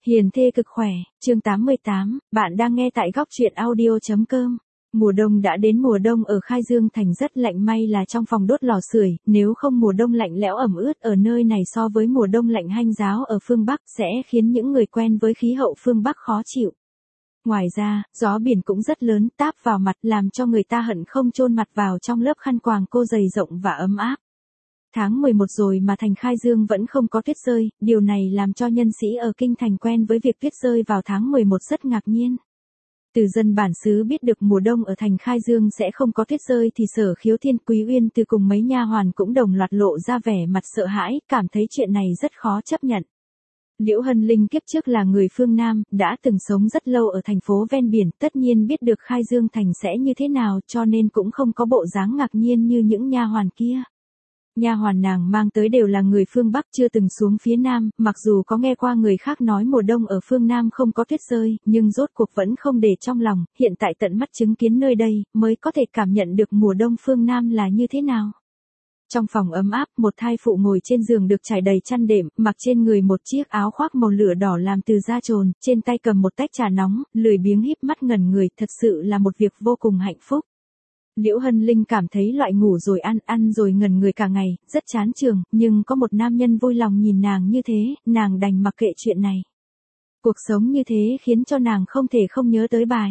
Hiền thê cực khỏe, chương 88, bạn đang nghe tại góc truyện audio.com. Mùa đông đã đến, mùa đông ở Khai Dương Thành rất lạnh, may là trong phòng đốt lò sưởi, nếu không mùa đông lạnh lẽo ẩm ướt ở nơi này so với mùa đông lạnh hanh ráo ở phương Bắc sẽ khiến những người quen với khí hậu phương Bắc khó chịu. Ngoài ra, gió biển cũng rất lớn, táp vào mặt làm cho người ta hận không chôn mặt vào trong lớp khăn quàng cô dày rộng và ấm áp. Tháng 11 rồi mà thành Khai Dương vẫn không có tuyết rơi, điều này làm cho nhân sĩ ở kinh thành quen với việc tuyết rơi vào tháng 11 rất ngạc nhiên. Từ dân bản xứ biết được mùa đông ở thành Khai Dương sẽ không có tuyết rơi thì Sở Khiếu Thiên, Quý Uyên Từ cùng mấy nha hoàn cũng đồng loạt lộ ra vẻ mặt sợ hãi, cảm thấy chuyện này rất khó chấp nhận. Liễu Hân Linh kiếp trước là người phương Nam, đã từng sống rất lâu ở thành phố ven biển, tất nhiên biết được Khai Dương thành sẽ như thế nào, cho nên cũng không có bộ dáng ngạc nhiên như những nha hoàn kia. Nha hoàn nàng mang tới đều là người phương Bắc chưa từng xuống phía Nam, mặc dù có nghe qua người khác nói mùa đông ở phương Nam không có tuyết rơi, nhưng rốt cuộc vẫn không để trong lòng, hiện tại tận mắt chứng kiến nơi đây, mới có thể cảm nhận được mùa đông phương Nam là như thế nào. Trong phòng ấm áp, một thai phụ ngồi trên giường được trải đầy chăn đệm, mặc trên người một chiếc áo khoác màu lửa đỏ làm từ da trồn, trên tay cầm một tách trà nóng, lười biếng híp mắt ngẩn người, thật sự là một việc vô cùng hạnh phúc. Liễu Hân Linh cảm thấy loại ngủ rồi ăn rồi ngẩn người cả ngày, rất chán chường, nhưng có một nam nhân vui lòng nhìn nàng như thế, nàng đành mặc kệ chuyện này. Cuộc sống như thế khiến cho nàng không thể không nhớ tới bài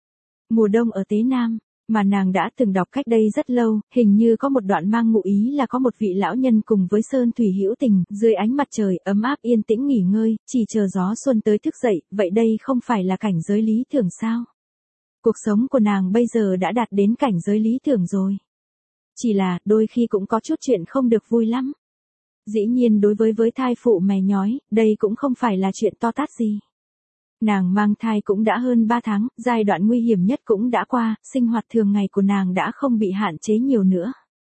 Mùa đông ở Tế Nam, mà nàng đã từng đọc cách đây rất lâu, hình như có một đoạn mang ngụ ý là có một vị lão nhân cùng với Sơn Thủy hữu tình, dưới ánh mặt trời ấm áp yên tĩnh nghỉ ngơi, chỉ chờ gió xuân tới thức dậy, vậy đây không phải là cảnh giới lý tưởng sao? Cuộc sống của nàng bây giờ đã đạt đến cảnh giới lý tưởng rồi. Chỉ là, đôi khi cũng có chút chuyện không được vui lắm. Dĩ nhiên đối với thai phụ mè nhói, đây cũng không phải là chuyện to tát gì. Nàng mang thai cũng đã hơn 3 tháng, giai đoạn nguy hiểm nhất cũng đã qua, sinh hoạt thường ngày của nàng đã không bị hạn chế nhiều nữa.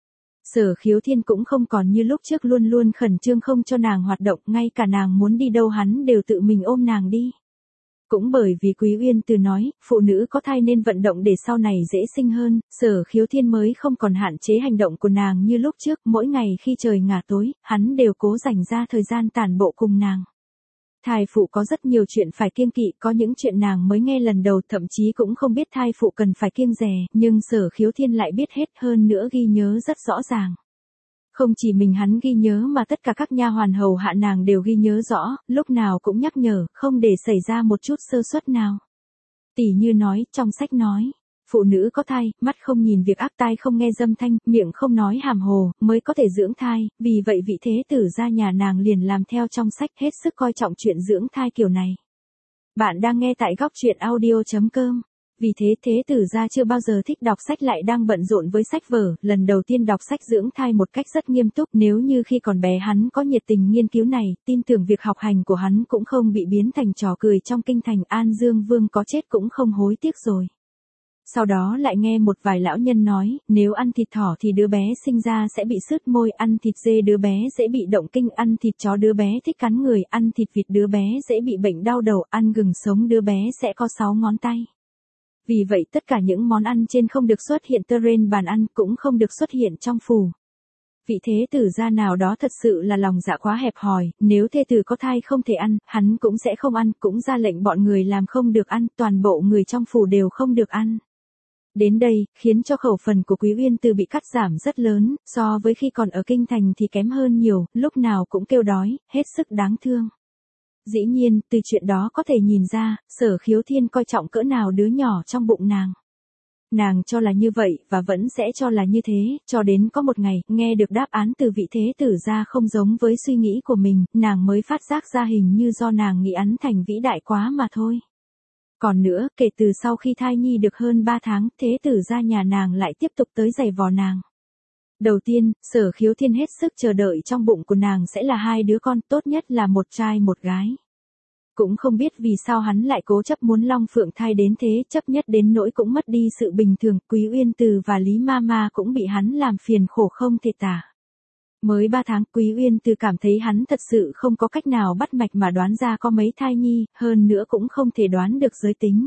Sở Khiếu Thiên cũng không còn như lúc trước luôn luôn khẩn trương không cho nàng hoạt động, ngay cả nàng muốn đi đâu hắn đều tự mình ôm nàng đi. Cũng bởi vì Quý Uyên Từ nói, phụ nữ có thai nên vận động để sau này dễ sinh hơn, Sở Khiếu Thiên mới không còn hạn chế hành động của nàng như lúc trước, mỗi ngày khi trời ngả tối, hắn đều cố dành ra thời gian tản bộ cùng nàng. Thai phụ có rất nhiều chuyện phải kiêng kỵ, có những chuyện nàng mới nghe lần đầu, thậm chí cũng không biết thai phụ cần phải kiêng dè, nhưng Sở Khiếu Thiên lại biết hết, hơn nữa ghi nhớ rất rõ ràng. Không chỉ mình hắn ghi nhớ mà tất cả các nha hoàn hầu hạ nàng đều ghi nhớ rõ, lúc nào cũng nhắc nhở, không để xảy ra một chút sơ suất nào. Tỉ như nói, trong sách nói, phụ nữ có thai, mắt không nhìn việc ác, tai không nghe dâm thanh, miệng không nói hàm hồ, mới có thể dưỡng thai, vì vậy vị thế tử gia nhà nàng liền làm theo trong sách, hết sức coi trọng chuyện dưỡng thai kiểu này. Bạn đang nghe tại góc truyện audio.com. Vì thế thế tử gia chưa bao giờ thích đọc sách lại đang bận rộn với sách vở, lần đầu tiên đọc sách dưỡng thai một cách rất nghiêm túc, nếu như khi còn bé hắn có nhiệt tình nghiên cứu này, tin tưởng việc học hành của hắn cũng không bị biến thành trò cười trong kinh thành, An Dương Vương có chết cũng không hối tiếc rồi. Sau đó lại nghe một vài lão nhân nói, nếu ăn thịt thỏ thì đứa bé sinh ra sẽ bị sứt môi, ăn thịt dê đứa bé sẽ bị động kinh, ăn thịt chó đứa bé thích cắn người, ăn thịt vịt đứa bé sẽ bị bệnh đau đầu, ăn gừng sống đứa bé sẽ có 6 ngón tay. Vì vậy tất cả những món ăn trên không được xuất hiện trên bàn ăn, cũng không được xuất hiện trong phủ. Vị thế tử gia nào đó thật sự là lòng dạ quá hẹp hòi, nếu thê tử có thai không thể ăn, hắn cũng sẽ không ăn, cũng ra lệnh bọn người làm không được ăn, toàn bộ người trong phủ đều không được ăn. Đến đây, khiến cho khẩu phần của Quý Uyên Từ bị cắt giảm rất lớn, so với khi còn ở kinh thành thì kém hơn nhiều, lúc nào cũng kêu đói, hết sức đáng thương. Dĩ nhiên, từ chuyện đó có thể nhìn ra, Sở Khiếu Thiên coi trọng cỡ nào đứa nhỏ trong bụng nàng. Nàng cho là như vậy, và vẫn sẽ cho là như thế, cho đến có một ngày, nghe được đáp án từ vị thế tử gia không giống với suy nghĩ của mình, nàng mới phát giác ra hình như do nàng nghĩ hắn thành vĩ đại quá mà thôi. Còn nữa, kể từ sau khi thai nhi được hơn 3 tháng, thế tử gia nhà nàng lại tiếp tục tới giày vò nàng. Đầu tiên, Sở Khiếu Thiên hết sức chờ đợi trong bụng của nàng sẽ là 2 đứa con, tốt nhất là một trai một gái. Cũng không biết vì sao hắn lại cố chấp muốn Long Phượng thai đến thế, chấp nhất đến nỗi cũng mất đi sự bình thường, Quý Uyên Từ và Lý Mama cũng bị hắn làm phiền khổ không thể tả. Mới 3 tháng, Quý Uyên Từ cảm thấy hắn thật sự không có cách nào bắt mạch mà đoán ra có mấy thai nhi, hơn nữa cũng không thể đoán được giới tính.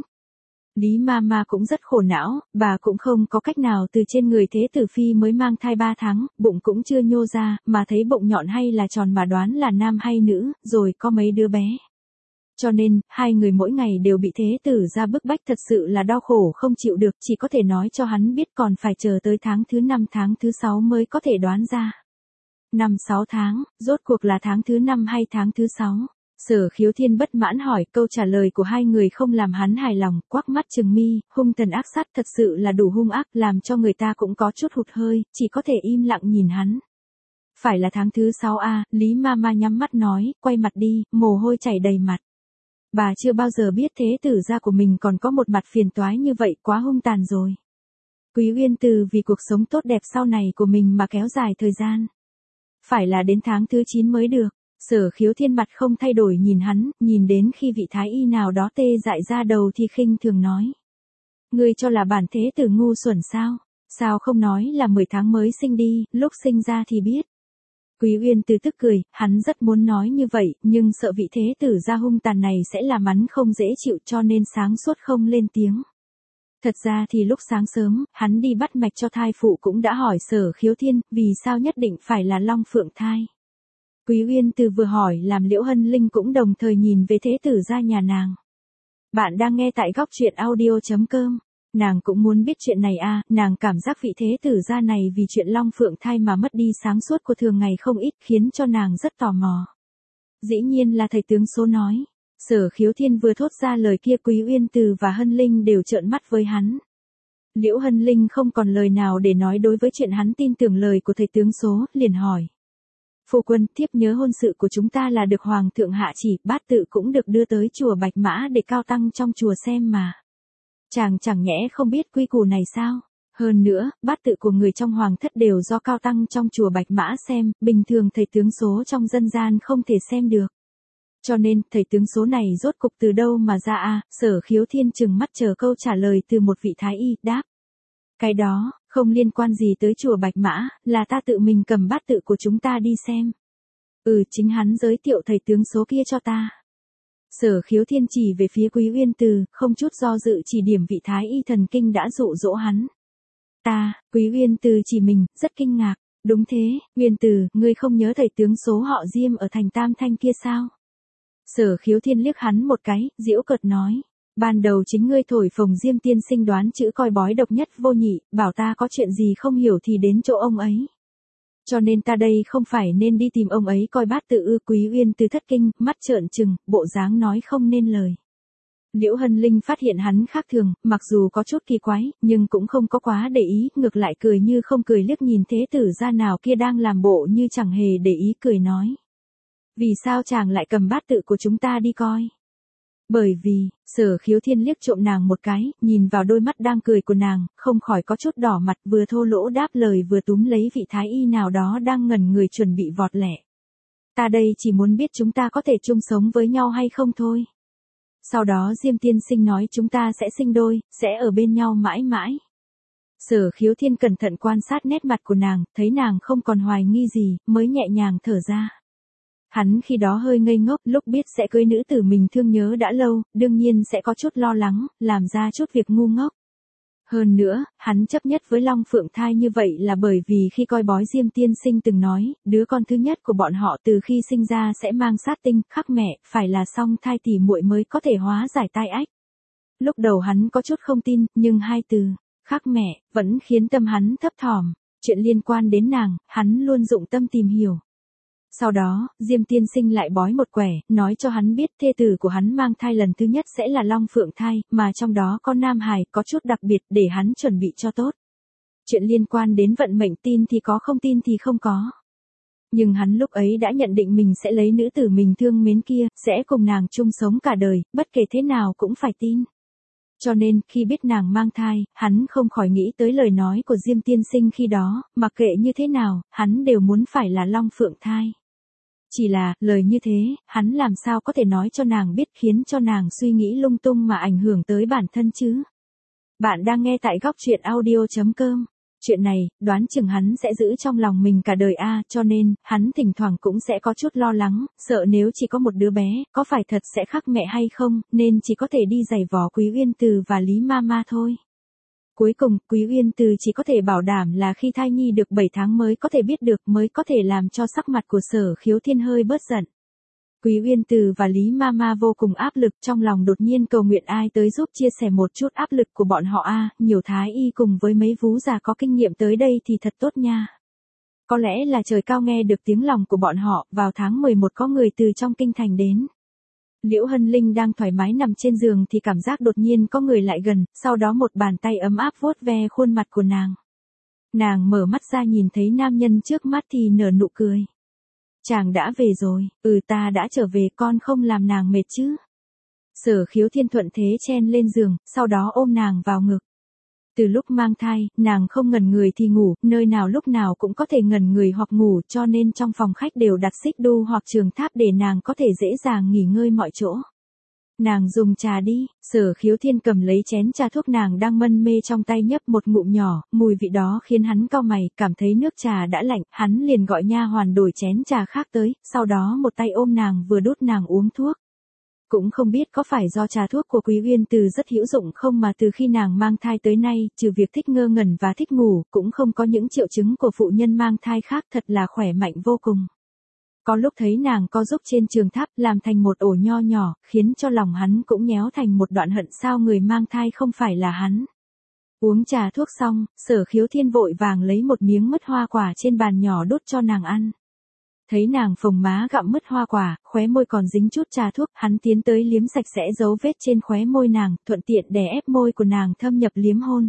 Lý Mama cũng rất khổ não, bà cũng không có cách nào từ trên người thế tử phi mới mang thai 3 tháng, bụng cũng chưa nhô ra, mà thấy bụng nhọn hay là tròn mà đoán là nam hay nữ, rồi có mấy đứa bé. Cho nên, hai người mỗi ngày đều bị thế tử ra bức bách thật sự là đau khổ không chịu được, chỉ có thể nói cho hắn biết còn phải chờ tới tháng thứ 5 tháng thứ 6 mới có thể đoán ra. 5-6 tháng, rốt cuộc là tháng thứ 5 hay tháng thứ 6? Sở Khiếu Thiên bất mãn hỏi, câu trả lời của hai người không làm hắn hài lòng, quắc mắt trừng mi, hung thần ác sát thật sự là đủ hung ác, làm cho người ta cũng có chút hụt hơi, chỉ có thể im lặng nhìn hắn. Phải là tháng thứ 6 à, Lý Mama nhắm mắt nói, quay mặt đi, mồ hôi chảy đầy mặt. Bà chưa bao giờ biết thế tử gia của mình còn có một mặt phiền toái như vậy, quá hung tàn rồi. Quý Uyên Từ vì cuộc sống tốt đẹp sau này của mình mà kéo dài thời gian. Phải là đến tháng thứ 9 mới được. Sở Khiếu Thiên mặt không thay đổi nhìn hắn, nhìn đến khi vị thái y nào đó tê dại ra đầu thì khinh thường nói. Ngươi cho là bản thế tử ngu xuẩn sao? Sao không nói là 10 tháng mới sinh đi, lúc sinh ra thì biết. Quý Uyên Từ tức cười, hắn rất muốn nói như vậy, nhưng sợ vị thế tử gia hung tàn này sẽ làm hắn không dễ chịu cho nên sáng suốt không lên tiếng. Thật ra thì lúc sáng sớm, hắn đi bắt mạch cho thai phụ cũng đã hỏi Sở Khiếu Thiên, vì sao nhất định phải là long phượng thai. Quý Uyên Từ vừa hỏi làm Liễu Hân Linh cũng đồng thời nhìn về thế tử gia nhà nàng. Bạn đang nghe tại góc truyện audio.com. Nàng cũng muốn biết chuyện này à, nàng cảm giác vị thế tử gia này vì chuyện long phượng thai mà mất đi sáng suốt của thường ngày không ít khiến cho nàng rất tò mò. Dĩ nhiên là thầy tướng số nói. Sở Khiếu Thiên vừa thốt ra lời kia Quý Uyên Từ và Hân Linh đều trợn mắt với hắn. Liễu Hân Linh không còn lời nào để nói đối với chuyện hắn tin tưởng lời của thầy tướng số, liền hỏi. Phu quân, thiếp nhớ hôn sự của chúng ta là được Hoàng thượng hạ chỉ, bát tự cũng được đưa tới chùa Bạch Mã để cao tăng trong chùa xem mà. Chàng chẳng nhẽ không biết quy củ này sao? Hơn nữa, bát tự của người trong hoàng thất đều do cao tăng trong chùa Bạch Mã xem, bình thường thầy tướng số trong dân gian không thể xem được. Cho nên, thầy tướng số này rốt cục từ đâu mà ra à? Sở Khiếu Thiên trừng mắt chờ câu trả lời từ một vị thái y, đáp. Cái đó, không liên quan gì tới chùa Bạch Mã, là ta tự mình cầm bát tự của chúng ta đi xem. Chính hắn giới thiệu thầy tướng số kia cho ta. Sở Khiếu Thiên chỉ về phía Quý Uyên Từ, không chút do dự chỉ điểm vị thái y thần kinh đã dụ dỗ hắn. Quý Uyên Từ chỉ mình, rất kinh ngạc. Đúng thế, Uyên Từ, ngươi không nhớ thầy tướng số họ Diêm ở thành Tam Thanh kia sao? Sở Khiếu Thiên liếc hắn một cái, giễu cợt nói. Ban đầu chính ngươi thổi phồng Diêm tiên sinh đoán chữ coi bói độc nhất vô nhị, bảo ta có chuyện gì không hiểu thì đến chỗ ông ấy. Cho nên ta đây không phải nên đi tìm ông ấy coi bát tự ư? Quý Uyên Từ thất kinh, mắt trợn trừng, bộ dáng nói không nên lời. Liễu Hân Linh phát hiện hắn khác thường, mặc dù có chút kỳ quái, nhưng cũng không có quá để ý, ngược lại cười như không cười liếc nhìn thế tử gia nào kia đang làm bộ như chẳng hề để ý cười nói. Vì sao chàng lại cầm bát tự của chúng ta đi coi? Bởi vì, Sở Khiếu Thiên liếc trộm nàng một cái, nhìn vào đôi mắt đang cười của nàng, không khỏi có chút đỏ mặt, vừa thô lỗ đáp lời vừa túm lấy vị thái y nào đó đang ngẩn người chuẩn bị vọt lẹ. Ta đây chỉ muốn biết chúng ta có thể chung sống với nhau hay không thôi. Sau đó Diêm tiên sinh nói chúng ta sẽ sinh đôi, sẽ ở bên nhau mãi mãi. Sở Khiếu Thiên cẩn thận quan sát nét mặt của nàng, thấy nàng không còn hoài nghi gì, mới nhẹ nhàng thở ra. Hắn khi đó hơi ngây ngốc, lúc biết sẽ cưới nữ tử mình thương nhớ đã lâu, đương nhiên sẽ có chút lo lắng, làm ra chút việc ngu ngốc. Hơn nữa, hắn chấp nhất với Long Phượng thai như vậy là bởi vì khi coi bói Diêm tiên sinh từng nói, đứa con thứ nhất của bọn họ từ khi sinh ra sẽ mang sát tinh, khắc mẹ, phải là song thai tỷ muội mới có thể hóa giải tai ách. Lúc đầu hắn có chút không tin, nhưng hai từ, khắc mẹ, vẫn khiến tâm hắn thấp thỏm. Chuyện liên quan đến nàng, hắn luôn dụng tâm tìm hiểu. Sau đó, Diêm tiên sinh lại bói một quẻ, nói cho hắn biết thê tử của hắn mang thai lần thứ nhất sẽ là Long Phượng thai, mà trong đó có nam hài, có chút đặc biệt để hắn chuẩn bị cho tốt. Chuyện liên quan đến vận mệnh tin thì có, không tin thì không có. Nhưng hắn lúc ấy đã nhận định mình sẽ lấy nữ tử mình thương mến kia, sẽ cùng nàng chung sống cả đời, bất kể thế nào cũng phải tin. Cho nên, khi biết nàng mang thai, hắn không khỏi nghĩ tới lời nói của Diêm tiên sinh khi đó, mặc kệ như thế nào, hắn đều muốn phải là Long Phượng thai. Chỉ là, lời như thế, hắn làm sao có thể nói cho nàng biết khiến cho nàng suy nghĩ lung tung mà ảnh hưởng tới bản thân chứ. Bạn đang nghe tại góc truyện audio.com. Chuyện này, đoán chừng hắn sẽ giữ trong lòng mình cả đời cho nên, hắn thỉnh thoảng cũng sẽ có chút lo lắng, sợ nếu chỉ có một đứa bé, có phải thật sẽ khác mẹ hay không, nên chỉ có thể đi giày vò Quý Uyên Từ và Lý Mama thôi. Cuối cùng, Quý Uyên Từ chỉ có thể bảo đảm là khi thai nhi được 7 tháng mới có thể biết được, mới có thể làm cho sắc mặt của Sở Khiếu Thiên hơi bớt giận. Quý Uyên Từ và Lý Mama vô cùng áp lực, trong lòng đột nhiên cầu nguyện ai tới giúp chia sẻ một chút áp lực của bọn họ a, nhiều thái y cùng với mấy vú già có kinh nghiệm tới đây thì thật tốt nha. Có lẽ là trời cao nghe được tiếng lòng của bọn họ, vào tháng 11 có người từ trong kinh thành đến. Liễu Hân Linh đang thoải mái nằm trên giường thì cảm giác đột nhiên có người lại gần, sau đó một bàn tay ấm áp vuốt ve khuôn mặt của nàng. Nàng mở mắt ra nhìn thấy nam nhân trước mắt thì nở nụ cười. Chàng đã về rồi, ta đã trở về, con không làm nàng mệt chứ. Sở Khiếu Thiên thuận thế chen lên giường, sau đó ôm nàng vào ngực. Từ lúc mang thai, nàng không ngẩn người thì ngủ, nơi nào lúc nào cũng có thể ngẩn người hoặc ngủ, cho nên trong phòng khách đều đặt xích đu hoặc trường tháp để nàng có thể dễ dàng nghỉ ngơi mọi chỗ. Nàng dùng trà đi, Sở Khiếu Thiên cầm lấy chén trà thuốc nàng đang mân mê trong tay nhấp một ngụm nhỏ, mùi vị đó khiến hắn cau mày, cảm thấy nước trà đã lạnh, hắn liền gọi nha hoàn đổi chén trà khác tới, sau đó một tay ôm nàng vừa đút nàng uống thuốc. Cũng không biết có phải do trà thuốc của Quý Uyên Từ rất hữu dụng không mà từ khi nàng mang thai tới nay, trừ việc thích ngơ ngẩn và thích ngủ, cũng không có những triệu chứng của phụ nhân mang thai khác, thật là khỏe mạnh vô cùng. Có lúc thấy nàng co giúp trên trường tháp làm thành một ổ nho nhỏ, khiến cho lòng hắn cũng nhéo thành một đoạn hận, sao người mang thai không phải là hắn. Uống trà thuốc xong, Sở Khiếu Thiên vội vàng lấy một miếng mứt hoa quả trên bàn nhỏ đút cho nàng ăn. Thấy nàng phồng má gặm mứt hoa quả, khóe môi còn dính chút trà thuốc, hắn tiến tới liếm sạch sẽ dấu vết trên khóe môi nàng, thuận tiện đè ép môi của nàng thâm nhập liếm hôn.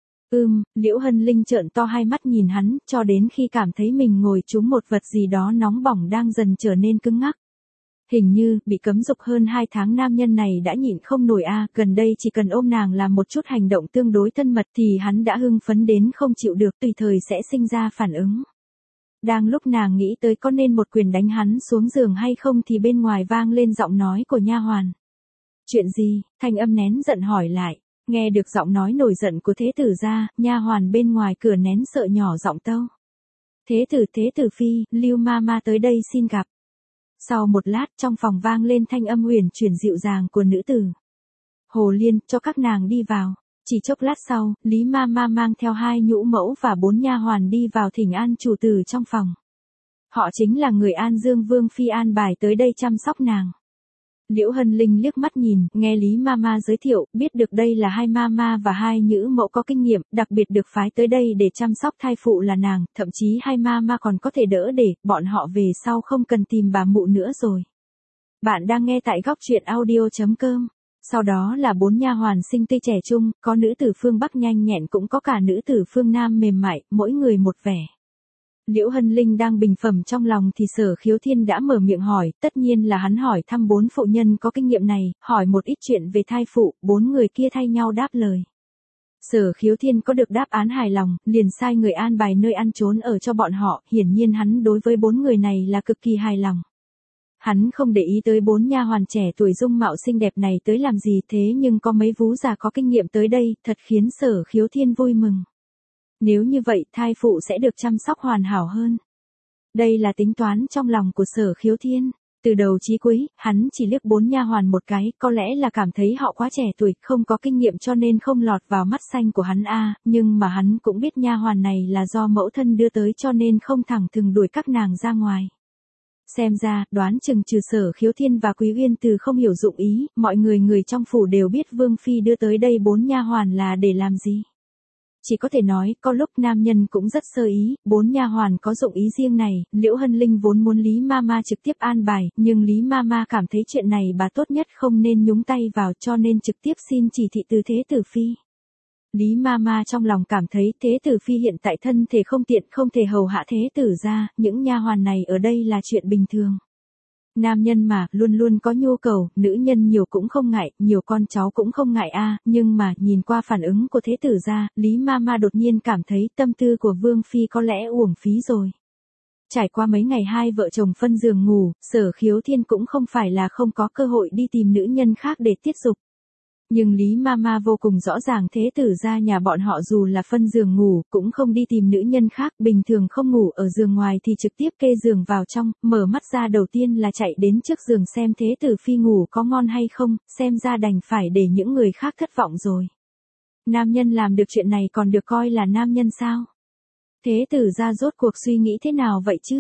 Liễu Hân Linh trợn to hai mắt nhìn hắn, cho đến khi cảm thấy mình ngồi trúng một vật gì đó nóng bỏng đang dần trở nên cứng ngắc. Hình như, bị cấm dục hơn 2 tháng nam nhân này đã nhịn không nổi gần đây chỉ cần ôm nàng làm một chút hành động tương đối thân mật thì hắn đã hưng phấn đến không chịu được, tùy thời sẽ sinh ra phản ứng. Đang lúc nàng nghĩ tới có nên một quyền đánh hắn xuống giường hay không thì bên ngoài vang lên giọng nói của nha hoàn. Chuyện gì? Thanh âm nén giận hỏi lại. Nghe được giọng nói nổi giận của thế tử ra, nha hoàn bên ngoài cửa nén sợ nhỏ giọng tâu. Thế tử phi, Lưu Mama tới đây xin gặp. Sau một lát trong phòng vang lên thanh âm huyền chuyển dịu dàng của nữ tử. Hồ Liên, cho các nàng đi vào. Chỉ chốc lát sau, Lý Mama mang theo 2 nhũ mẫu và 4 nha hoàn đi vào thỉnh an chủ tử trong phòng. Họ chính là người An Dương Vương phi an bài tới đây chăm sóc nàng. Liễu Hân Linh liếc mắt nhìn, nghe Lý Mama giới thiệu, biết được đây là 2 mama và 2 nhũ mẫu có kinh nghiệm, đặc biệt được phái tới đây để chăm sóc thai phụ là nàng, thậm chí 2 mama còn có thể đỡ để bọn họ về sau không cần tìm bà mụ nữa rồi. Bạn đang nghe tại góc truyện audio.com. Sau đó là 4 nha hoàn xinh tươi trẻ trung, có nữ tử phương Bắc nhanh nhẹn cũng có cả nữ tử phương Nam mềm mại, mỗi người một vẻ. Liễu Hân Linh đang bình phẩm trong lòng thì Sở Khiếu Thiên đã mở miệng hỏi, tất nhiên là hắn hỏi thăm 4 phụ nhân có kinh nghiệm này, hỏi một ít chuyện về thai phụ, 4 người kia thay nhau đáp lời. Sở Khiếu Thiên có được đáp án hài lòng, liền sai người an bài nơi ăn trốn ở cho bọn họ, hiển nhiên hắn đối với 4 người này là cực kỳ hài lòng. Hắn không để ý tới 4 nha hoàn trẻ tuổi dung mạo xinh đẹp này tới làm gì, thế nhưng có mấy vú già có kinh nghiệm tới đây, thật khiến Sở Khiếu Thiên vui mừng. Nếu như vậy, thai phụ sẽ được chăm sóc hoàn hảo hơn. Đây là tính toán trong lòng của Sở Khiếu Thiên. Từ đầu chí cuối, hắn chỉ liếc 4 nha hoàn một cái, có lẽ là cảm thấy họ quá trẻ tuổi, không có kinh nghiệm cho nên không lọt vào mắt xanh của hắn nhưng mà hắn cũng biết nha hoàn này là do mẫu thân đưa tới cho nên không thẳng thừng đuổi các nàng ra ngoài. Xem ra, đoán chừng trừ Sở Khiếu Thiên và Quý Uyên Từ không hiểu dụng ý, mọi người trong phủ đều biết Vương phi đưa tới đây 4 nha hoàn là để làm gì. Chỉ có thể nói, có lúc nam nhân cũng rất sơ ý, 4 nha hoàn có dụng ý riêng này, Liễu Hân Linh vốn muốn Lý Mama trực tiếp an bài, nhưng Lý Mama cảm thấy chuyện này bà tốt nhất không nên nhúng tay vào cho nên trực tiếp xin chỉ thị từ thế tử phi. Lý Mama trong lòng cảm thấy thế tử phi hiện tại thân thể không tiện không thể hầu hạ thế tử ra, những nha hoàn này ở đây là chuyện bình thường. Nam nhân mà, luôn luôn có nhu cầu, nữ nhân nhiều cũng không ngại, nhiều con cháu cũng không ngại nhưng mà, nhìn qua phản ứng của thế tử ra, Lý Mama đột nhiên cảm thấy tâm tư của Vương phi có lẽ uổng phí rồi. Trải qua mấy ngày 2 vợ chồng phân giường ngủ, Sở Khiếu Thiên cũng không phải là không có cơ hội đi tìm nữ nhân khác để tiết dục. Nhưng Lý Mama vô cùng rõ ràng thế tử ra nhà bọn họ dù là phân giường ngủ, cũng không đi tìm nữ nhân khác, bình thường không ngủ ở giường ngoài thì trực tiếp kê giường vào trong, mở mắt ra đầu tiên là chạy đến trước giường xem thế tử phi ngủ có ngon hay không, xem ra đành phải để những người khác thất vọng rồi. Nam nhân làm được chuyện này còn được coi là nam nhân sao? Thế tử ra rốt cuộc suy nghĩ thế nào vậy chứ?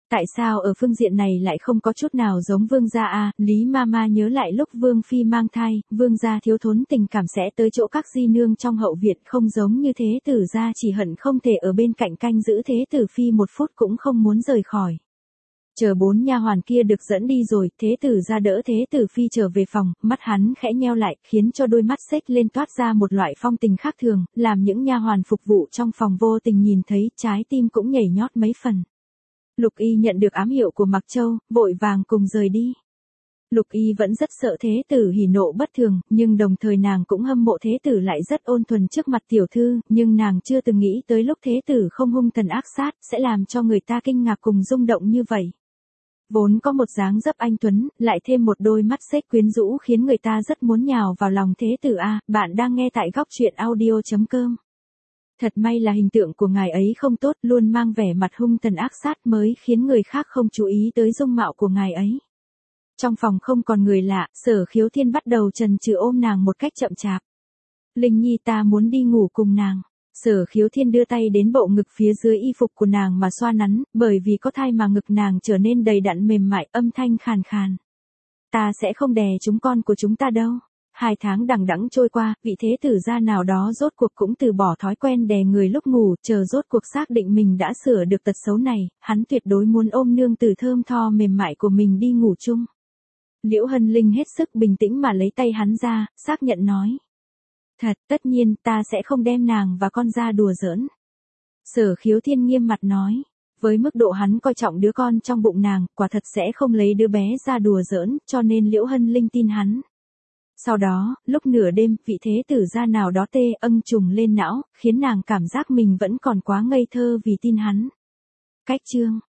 Tại sao ở phương diện này lại không có chút nào giống vương gia a? Lý Mama nhớ lại lúc vương phi mang thai, vương gia thiếu thốn tình cảm sẽ tới chỗ các di nương trong hậu viện, không giống như thế tử gia chỉ hận không thể ở bên cạnh canh giữ thế tử phi một phút cũng không muốn rời khỏi. Chờ 4 nha hoàn kia được dẫn đi rồi, thế tử gia đỡ thế tử phi trở về phòng, mắt hắn khẽ nheo lại, khiến cho đôi mắt xếch lên toát ra một loại phong tình khác thường, làm những nha hoàn phục vụ trong phòng vô tình nhìn thấy, trái tim cũng nhảy nhót mấy phần. Lục Y nhận được ám hiệu của Mặc Châu, vội vàng cùng rời đi. Lục Y vẫn rất sợ thế tử hỉ nộ bất thường, nhưng đồng thời nàng cũng hâm mộ thế tử lại rất ôn thuần trước mặt tiểu thư, nhưng nàng chưa từng nghĩ tới lúc thế tử không hung thần ác sát, sẽ làm cho người ta kinh ngạc cùng rung động như vậy. Vốn có một dáng dấp anh tuấn, lại thêm một đôi mắt xếch quyến rũ khiến người ta rất muốn nhào vào lòng thế tử a. Bạn đang nghe tại góc truyện audio.com. Thật may là hình tượng của ngài ấy không tốt, luôn mang vẻ mặt hung tàn ác sát mới khiến người khác không chú ý tới dung mạo của ngài ấy. Trong phòng không còn người lạ, Sở Khiếu Thiên bắt đầu chần chừ ôm nàng một cách chậm chạp. Linh Nhi, ta muốn đi ngủ cùng nàng. Sở Khiếu Thiên đưa tay đến bộ ngực phía dưới y phục của nàng mà xoa nắn, bởi vì có thai mà ngực nàng trở nên đầy đặn mềm mại, âm thanh khàn khàn. Ta sẽ không đè chúng con của chúng ta đâu. 2 tháng đằng đẵng trôi qua, vị thế tử gia nào đó rốt cuộc cũng từ bỏ thói quen đè người lúc ngủ, chờ rốt cuộc xác định mình đã sửa được tật xấu này, hắn tuyệt đối muốn ôm nương tử thơm tho mềm mại của mình đi ngủ chung. Liễu Hân Linh hết sức bình tĩnh mà lấy tay hắn ra, xác nhận nói. Thật, tất nhiên, ta sẽ không đem nàng và con ra đùa giỡn. Sở Khiếu Thiên nghiêm mặt nói. Với mức độ hắn coi trọng đứa con trong bụng nàng, quả thật sẽ không lấy đứa bé ra đùa giỡn, cho nên Liễu Hân Linh tin hắn. Sau đó, lúc nửa đêm, vị thế tử gia nào đó tê âng trùng lên não, khiến nàng cảm giác mình vẫn còn quá ngây thơ vì tin hắn. Cách chương